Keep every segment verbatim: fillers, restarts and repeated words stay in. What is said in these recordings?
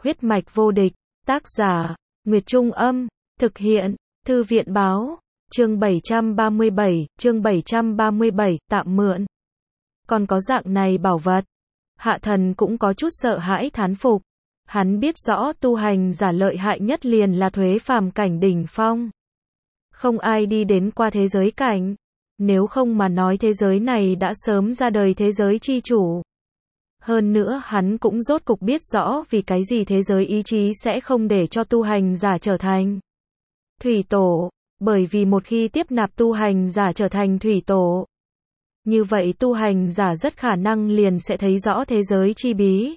Huyết mạch vô địch, tác giả, Nguyệt Trung Âm, thực hiện, Thư viện Báo, chương bảy trăm ba mươi bảy, chương bảy trăm ba mươi bảy, tạm mượn. Còn có dạng này bảo vật. Hạ thần cũng có chút sợ hãi thán phục. Hắn biết rõ tu hành giả lợi hại nhất liền là thuế phàm cảnh đỉnh phong. Không ai đi đến qua thế giới cảnh. Nếu không mà nói thế giới này đã sớm ra đời thế giới chi chủ. Hơn nữa hắn cũng rốt cục biết rõ vì cái gì thế giới ý chí sẽ không để cho tu hành giả trở thành thủy tổ. Bởi vì một khi tiếp nạp tu hành giả trở thành thủy tổ, như vậy tu hành giả rất khả năng liền sẽ thấy rõ thế giới chi bí.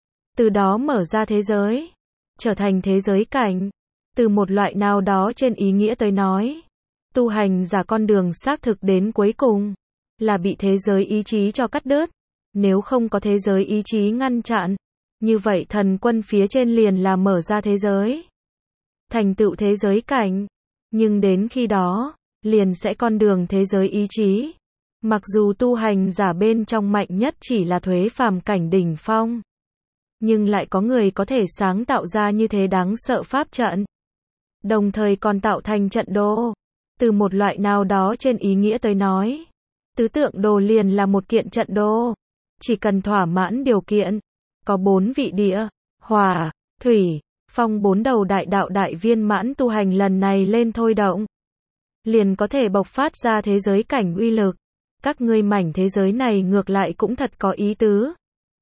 Từ đó mở ra thế giới, trở thành thế giới cảnh. Từ một loại nào đó trên ý nghĩa tới nói, tu hành giả con đường xác thực đến cuối cùng là bị thế giới ý chí cho cắt đứt. Nếu không có thế giới ý chí ngăn chặn, như vậy thần quân phía trên liền là mở ra thế giới, thành tựu thế giới cảnh. Nhưng đến khi đó, liền sẽ con đường thế giới ý chí. Mặc dù tu hành giả bên trong mạnh nhất chỉ là thuế phàm cảnh đỉnh phong, nhưng lại có người có thể sáng tạo ra như thế đáng sợ pháp trận. Đồng thời còn tạo thành trận đồ. Từ một loại nào đó trên ý nghĩa tới nói, tứ tượng đồ liền là một kiện trận đồ. Chỉ cần thỏa mãn điều kiện, có bốn vị địa, hỏa, thủy, phong bốn đầu đại đạo đại viên mãn tu hành lần này lên thôi động, liền có thể bộc phát ra thế giới cảnh uy lực. Các ngươi mảnh thế giới này ngược lại cũng thật có ý tứ.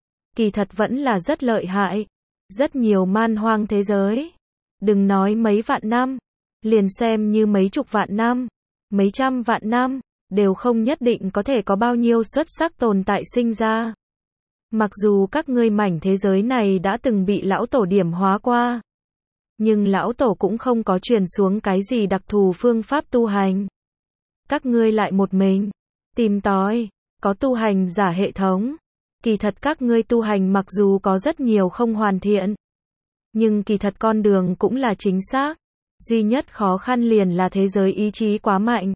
Kỳ thật vẫn là rất lợi hại. Rất nhiều man hoang thế giới. Đừng nói mấy vạn năm, liền xem như mấy chục vạn năm, mấy trăm vạn năm, đều không nhất định có thể có bao nhiêu xuất sắc tồn tại sinh ra. Mặc dù các ngươi mảnh thế giới này đã từng bị lão tổ điểm hóa qua, nhưng lão tổ cũng không có truyền xuống cái gì đặc thù phương pháp tu hành. Các ngươi lại một mình tìm tòi, có tu hành giả hệ thống. Kỳ thật các ngươi tu hành mặc dù có rất nhiều không hoàn thiện, nhưng kỳ thật con đường cũng là chính xác. Duy nhất khó khăn liền là thế giới ý chí quá mạnh.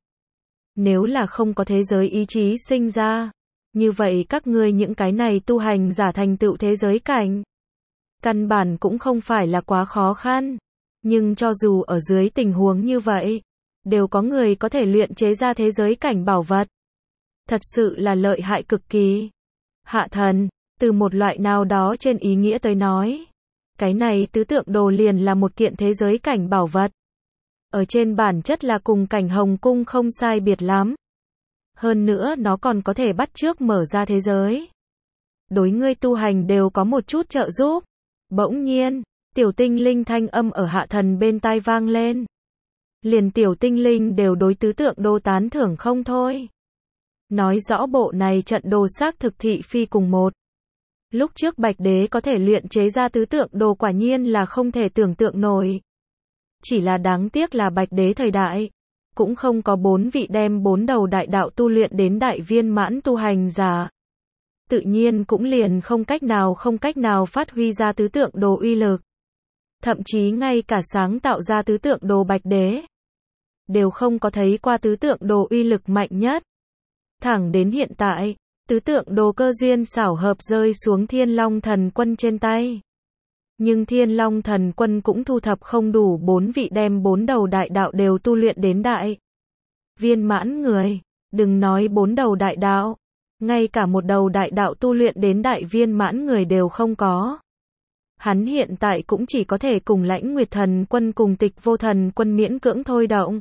Nếu là không có thế giới ý chí sinh ra, như vậy các ngươi những cái này tu hành giả thành tựu thế giới cảnh, căn bản cũng không phải là quá khó khăn. Nhưng cho dù ở dưới tình huống như vậy, đều có người có thể luyện chế ra thế giới cảnh bảo vật. Thật sự là lợi hại cực kỳ. Hạ thần, từ một loại nào đó trên ý nghĩa tới nói, cái này tứ tượng đồ liền là một kiện thế giới cảnh bảo vật. Ở trên bản chất là cùng cảnh hồng cung không sai biệt lắm. Hơn nữa nó còn có thể bắt chước mở ra thế giới. Đối ngươi tu hành đều có một chút trợ giúp. Bỗng nhiên, tiểu tinh linh thanh âm ở hạ thần bên tai vang lên. Liền tiểu tinh linh đều đối tứ tượng đồ tán thưởng không thôi. Nói rõ bộ này trận đồ xác thực thị phi cùng một. Lúc trước Bạch Đế có thể luyện chế ra tứ tượng đồ quả nhiên là không thể tưởng tượng nổi. Chỉ là đáng tiếc là Bạch Đế thời đại, cũng không có bốn vị đem bốn đầu đại đạo tu luyện đến đại viên mãn tu hành giả. Tự nhiên cũng liền không cách nào không cách nào phát huy ra tứ tượng đồ uy lực. Thậm chí ngay cả sáng tạo ra tứ tượng đồ Bạch Đế, đều không có thấy qua tứ tượng đồ uy lực mạnh nhất. Thẳng đến hiện tại, tứ tượng đồ cơ duyên xảo hợp rơi xuống Thiên Long Thần Quân trên tay. Nhưng Thiên Long Thần Quân cũng thu thập không đủ bốn vị đem bốn đầu đại đạo đều tu luyện đến đại viên mãn người. Đừng nói bốn đầu đại đạo, ngay cả một đầu đại đạo tu luyện đến đại viên mãn người đều không có. Hắn hiện tại cũng chỉ có thể cùng Lãnh Nguyệt Thần Quân cùng Tịch Vô Thần Quân miễn cưỡng thôi động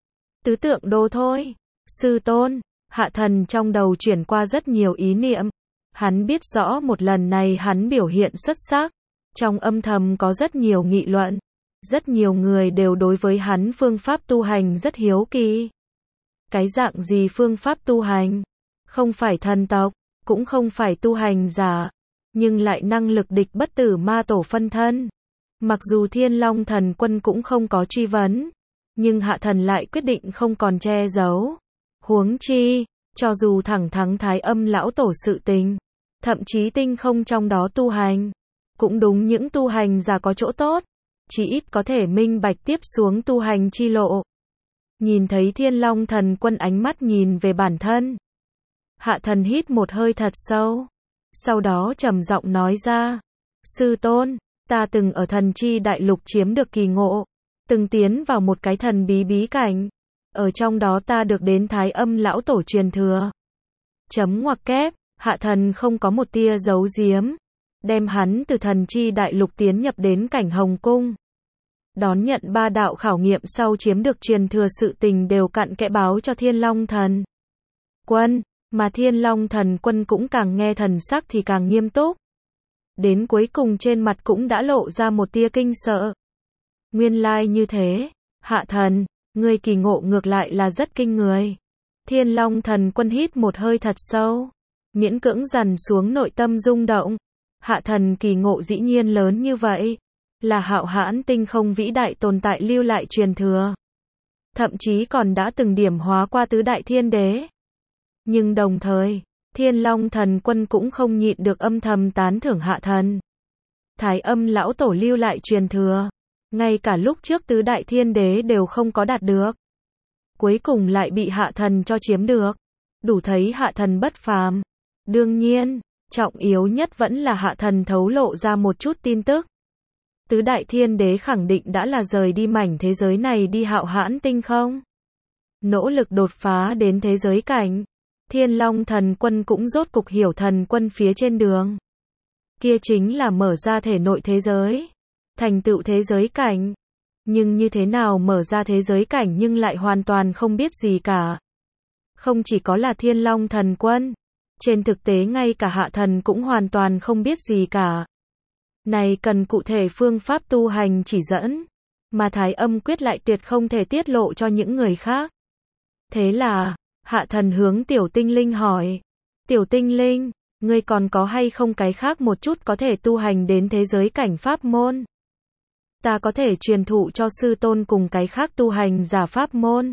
tứ tượng đồ thôi. Sư tôn, hạ thần trong đầu chuyển qua rất nhiều ý niệm. Hắn biết rõ một lần này hắn biểu hiện xuất sắc. Trong âm thầm có rất nhiều nghị luận. Rất nhiều người đều đối với hắn phương pháp tu hành rất hiếu kỳ. Cái dạng gì phương pháp tu hành? Không phải thần tộc, cũng không phải tu hành giả, nhưng lại năng lực địch bất tử ma tổ phân thân. Mặc dù Thiên Long Thần Quân cũng không có truy vấn, nhưng hạ thần lại quyết định không còn che giấu. Huống chi, cho dù thẳng thắng Thái Âm lão tổ sự tình, thậm chí tinh không trong đó tu hành, cũng đúng những tu hành giả có chỗ tốt, chỉ ít có thể minh bạch tiếp xuống tu hành chi lộ. Nhìn thấy Thiên Long Thần Quân ánh mắt nhìn về bản thân, hạ thần hít một hơi thật sâu, sau đó trầm giọng nói ra, sư tôn, Ta từng ở thần chi đại lục chiếm được kỳ ngộ, từng tiến vào một cái thần bí bí cảnh. Ở trong đó ta được đến Thái Âm lão tổ truyền thừa. Chấm ngoặc kép, Hạ Thần không có một tia giấu giếm, đem hắn từ thần chi đại lục tiến nhập đến cảnh Hồng Cung. Đón nhận ba đạo khảo nghiệm sau chiếm được truyền thừa sự tình đều cặn kẽ báo cho Thiên Long Thần Quân, mà Thiên Long Thần Quân cũng càng nghe thần sắc thì càng nghiêm túc. Đến cuối cùng trên mặt cũng đã lộ ra một tia kinh sợ. Nguyên lai như thế, Hạ Thần, ngươi kỳ ngộ ngược lại là rất kinh người. Thiên Long Thần Quân hít một hơi thật sâu, miễn cưỡng dằn xuống nội tâm rung động. Hạ Thần kỳ ngộ dĩ nhiên lớn như vậy, là hạo hãn tinh không vĩ đại tồn tại lưu lại truyền thừa. Thậm chí còn đã từng điểm hóa qua tứ đại thiên đế. Nhưng đồng thời, Thiên Long Thần Quân cũng không nhịn được âm thầm tán thưởng Hạ Thần. Thái Âm lão tổ lưu lại truyền thừa, ngay cả lúc trước tứ đại thiên đế đều không có đạt được, cuối cùng lại bị Hạ Thần cho chiếm được, đủ thấy Hạ Thần bất phàm. Đương nhiên, trọng yếu nhất vẫn là Hạ Thần thấu lộ ra một chút tin tức. Tứ đại thiên đế khẳng định đã là rời đi mảnh thế giới này đi hạo hãn tinh không, nỗ lực đột phá đến thế giới cảnh. Thiên Long Thần Quân cũng rốt cục hiểu thần quân phía trên đường. Kia chính là mở ra thể nội thế giới, thành tựu thế giới cảnh. Nhưng như thế nào mở ra thế giới cảnh nhưng lại hoàn toàn không biết gì cả. Không chỉ có là Thiên Long Thần Quân, trên thực tế ngay cả Hạ Thần cũng hoàn toàn không biết gì cả. Này cần cụ thể phương pháp tu hành chỉ dẫn, mà Thái Âm quyết lại tuyệt không thể tiết lộ cho những người khác. Thế là, Hạ Thần hướng Tiểu Tinh Linh hỏi, Tiểu Tinh Linh, ngươi còn có hay không cái khác một chút có thể tu hành đến thế giới cảnh pháp môn? Ta có thể truyền thụ cho sư tôn cùng cái khác tu hành giả pháp môn.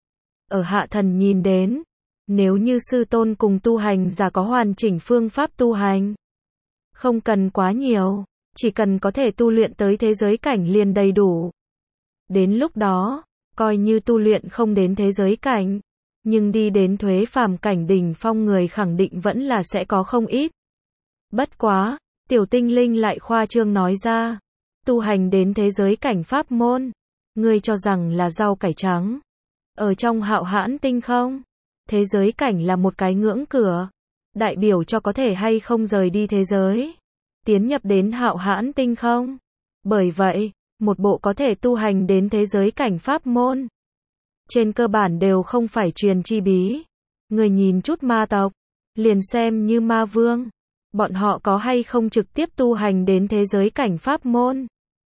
Ở Hạ Thần nhìn đến, nếu như sư tôn cùng tu hành giả có hoàn chỉnh phương pháp tu hành, không cần quá nhiều, chỉ cần có thể tu luyện tới thế giới cảnh liền đầy đủ. Đến lúc đó, coi như tu luyện không đến thế giới cảnh, nhưng đi đến thuế phàm cảnh đỉnh phong người khẳng định vẫn là sẽ có không ít. Bất quá, Tiểu Tinh Linh lại khoa trương nói ra, tu hành đến thế giới cảnh pháp môn, ngươi cho rằng là rau cải trắng. Ở trong hạo hãn tinh không, thế giới cảnh là một cái ngưỡng cửa, đại biểu cho có thể hay không rời đi thế giới, tiến nhập đến hạo hãn tinh không. Bởi vậy, một bộ có thể tu hành đến thế giới cảnh pháp môn, trên cơ bản đều không phải truyền chi bí. Người nhìn chút ma tộc, liền xem như ma vương, bọn họ có hay không trực tiếp tu hành đến thế giới cảnh pháp môn?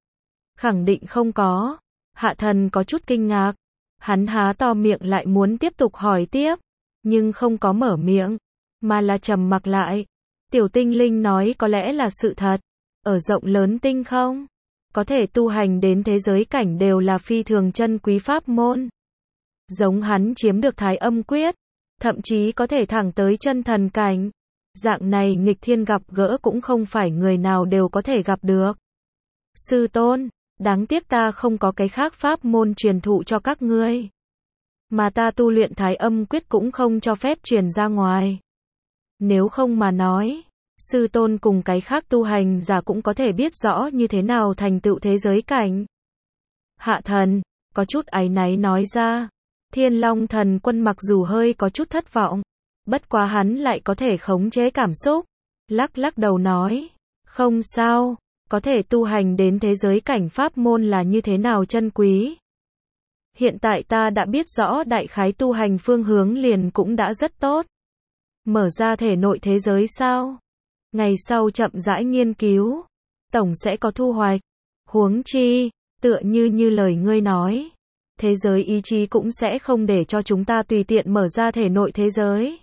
Khẳng định không có. Hạ Thần có chút kinh ngạc, hắn há to miệng lại muốn tiếp tục hỏi tiếp, nhưng không có mở miệng, mà là trầm mặc lại. Tiểu Tinh Linh nói có lẽ là sự thật, ở rộng lớn tinh không, có thể tu hành đến thế giới cảnh đều là phi thường chân quý pháp môn. Giống hắn chiếm được Thái Âm quyết, thậm chí có thể thẳng tới chân thần cảnh. Dạng này nghịch thiên gặp gỡ cũng không phải người nào đều có thể gặp được. Sư tôn, đáng tiếc ta không có cái khác pháp môn truyền thụ cho các ngươi. Mà ta tu luyện Thái Âm quyết cũng không cho phép truyền ra ngoài. Nếu không mà nói, sư tôn cùng cái khác tu hành giả cũng có thể biết rõ như thế nào thành tựu thế giới cảnh. Hạ Thần, có chút áy náy nói ra. Thiên Long Thần Quân mặc dù hơi có chút thất vọng, bất quá hắn lại có thể khống chế cảm xúc, lắc lắc đầu nói, không sao, có thể tu hành đến thế giới cảnh pháp môn là như thế nào chân quý. Hiện tại ta đã biết rõ đại khái tu hành phương hướng liền cũng đã rất tốt. Mở ra thể nội thế giới sao? Ngày sau chậm rãi nghiên cứu, tổng sẽ có thu hoạch. Huống chi, tựa như như lời ngươi nói, thế giới ý chí cũng sẽ không để cho chúng ta tùy tiện mở ra thể nội thế giới.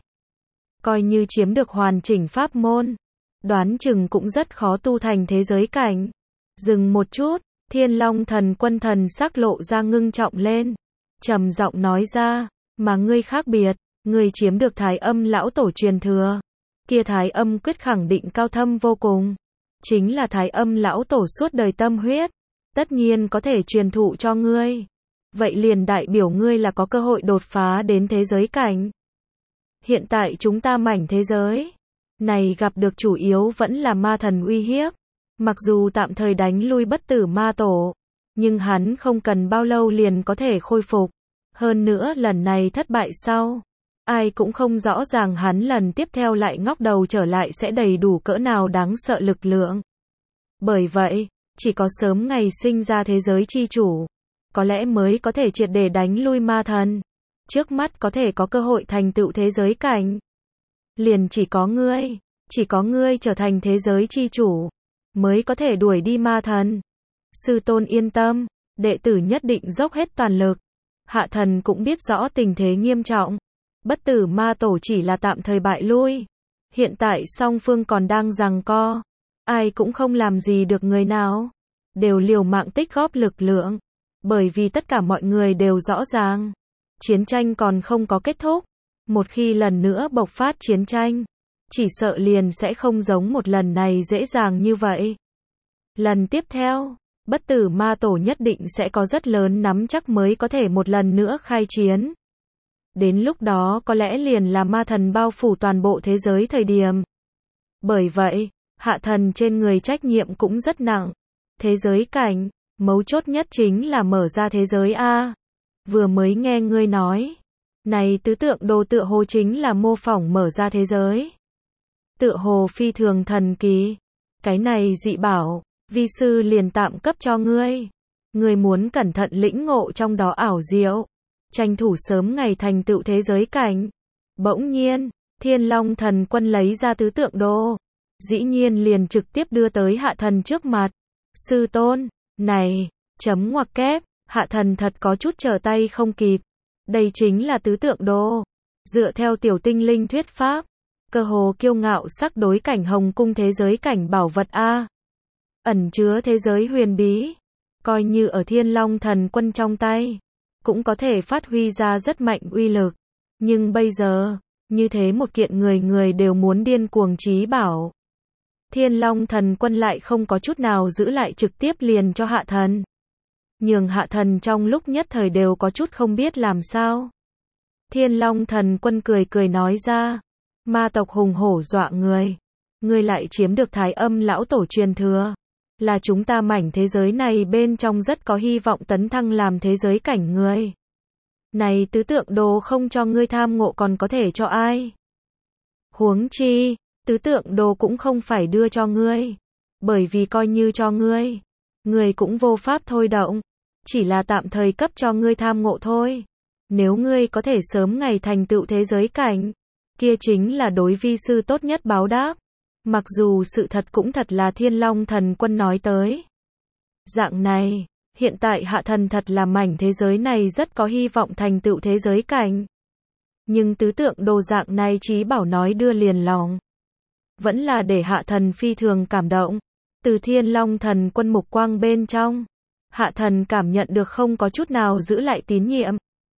Coi như chiếm được hoàn chỉnh pháp môn, đoán chừng cũng rất khó tu thành thế giới cảnh. Dừng một chút, Thiên Long Thần Quân thần sắc lộ ra ngưng trọng lên, trầm giọng nói ra, mà ngươi khác biệt, ngươi chiếm được Thái Âm lão tổ truyền thừa, kia Thái Âm quyết khẳng định cao thâm vô cùng, chính là Thái Âm lão tổ suốt đời tâm huyết, tất nhiên có thể truyền thụ cho ngươi. Vậy liền đại biểu ngươi là có cơ hội đột phá đến thế giới cảnh. Hiện tại chúng ta mảnh thế giới này gặp được chủ yếu vẫn là ma thần uy hiếp, Mặc dù tạm thời đánh lui bất tử ma tổ, nhưng hắn không cần bao lâu liền có thể khôi phục. Hơn nữa lần này thất bại sau, ai cũng không rõ ràng hắn lần tiếp theo lại ngóc đầu trở lại sẽ đầy đủ cỡ nào đáng sợ lực lượng. Bởi vậy, chỉ có sớm ngày sinh ra thế giới chi chủ, có lẽ mới có thể triệt để đánh lui ma thần. Trước mắt có thể có cơ hội thành tựu thế giới cảnh. Liền chỉ có ngươi, chỉ có ngươi trở thành thế giới chi chủ, mới có thể đuổi đi ma thần. Sư tôn yên tâm, đệ tử nhất định dốc hết toàn lực. Hạ thần cũng biết rõ tình thế nghiêm trọng. Bất tử ma tổ chỉ là tạm thời bại lui. Hiện tại song phương còn đang giằng co. Ai cũng không làm gì được người nào. Đều liều mạng tích góp lực lượng. Bởi vì tất cả mọi người đều rõ ràng. Chiến tranh còn không có kết thúc. Một khi lần nữa bộc phát chiến tranh, chỉ sợ liền sẽ không giống một lần này dễ dàng như vậy. Lần tiếp theo, bất tử ma tổ nhất định sẽ có rất lớn nắm chắc mới có thể một lần nữa khai chiến. Đến lúc đó có lẽ liền là ma thần bao phủ toàn bộ thế giới thời điểm. Bởi vậy, hạ thần trên người trách nhiệm cũng rất nặng. Thế giới cảnh, mấu chốt nhất chính là mở ra thế giới A. Vừa mới nghe ngươi nói, này tứ tượng đồ tựa hồ chính là mô phỏng mở ra thế giới. Tựa hồ phi thường thần kỳ. Cái này dị bảo, vi sư liền tạm cấp cho ngươi. Ngươi muốn cẩn thận lĩnh ngộ trong đó ảo diệu, tranh thủ sớm ngày thành tựu thế giới cảnh. Bỗng nhiên, Thiên Long Thần Quân lấy ra tứ tượng đồ, dĩ nhiên liền trực tiếp đưa tới hạ thần trước mặt. Sư tôn, này, chấm ngoặc kép, hạ thần thật có chút trở tay không kịp. Đây chính là tứ tượng đồ. Dựa theo tiểu tinh linh thuyết pháp, cơ hồ kiêu ngạo sắc đối cảnh hồng cung thế giới cảnh bảo vật A. Ẩn chứa thế giới huyền bí. Coi như ở Thiên Long Thần Quân trong tay, cũng có thể phát huy ra rất mạnh uy lực. Nhưng bây giờ, như thế một kiện người người đều muốn điên cuồng chí bảo. Thiên Long Thần Quân lại không có chút nào giữ lại trực tiếp liền cho hạ thần. Nhường hạ thần trong lúc nhất thời đều có chút không biết làm sao. Thiên Long Thần Quân cười cười nói ra, ma tộc hùng hổ dọa người. Ngươi lại chiếm được Thái Âm lão tổ truyền thừa. Là chúng ta mảnh thế giới này bên trong rất có hy vọng tấn thăng làm thế giới cảnh người. Này tứ tượng đồ không cho ngươi tham ngộ còn có thể cho ai? Huống chi, tứ tượng đồ cũng không phải đưa cho ngươi. Bởi vì coi như cho ngươi, ngươi cũng vô pháp thôi động. Chỉ là tạm thời cấp cho ngươi tham ngộ thôi. Nếu ngươi có thể sớm ngày thành tựu thế giới cảnh, kia chính là đối vi sư tốt nhất báo đáp. Mặc dù sự thật cũng thật là Thiên Long Thần Quân nói tới. Dạng này, hiện tại hạ thần thật là mảnh thế giới này rất có hy vọng thành tựu thế giới cảnh. Nhưng tứ tượng đồ dạng này chí bảo nói đưa liền lòng. Vẫn là để hạ thần phi thường cảm động. Từ Thiên Long Thần Quân mục quang bên trong, hạ thần cảm nhận được không có chút nào giữ lại tín nhiệm.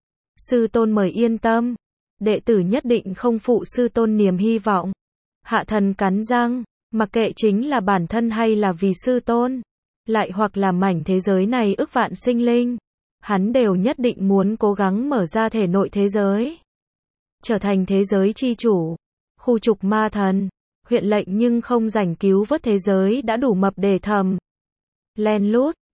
Sư tôn mời yên tâm, đệ tử nhất định không phụ sư tôn niềm hy vọng. Hạ thần cắn răng, mặc kệ chính là bản thân hay là vì sư tôn, lại hoặc là mảnh thế giới này ức vạn sinh linh, hắn đều nhất định muốn cố gắng mở ra thể nội thế giới, trở thành thế giới chi chủ, khu trục ma thần, huyện lệnh nhưng không rảnh cứu vớt thế giới đã đủ mập để thầm. Len lút,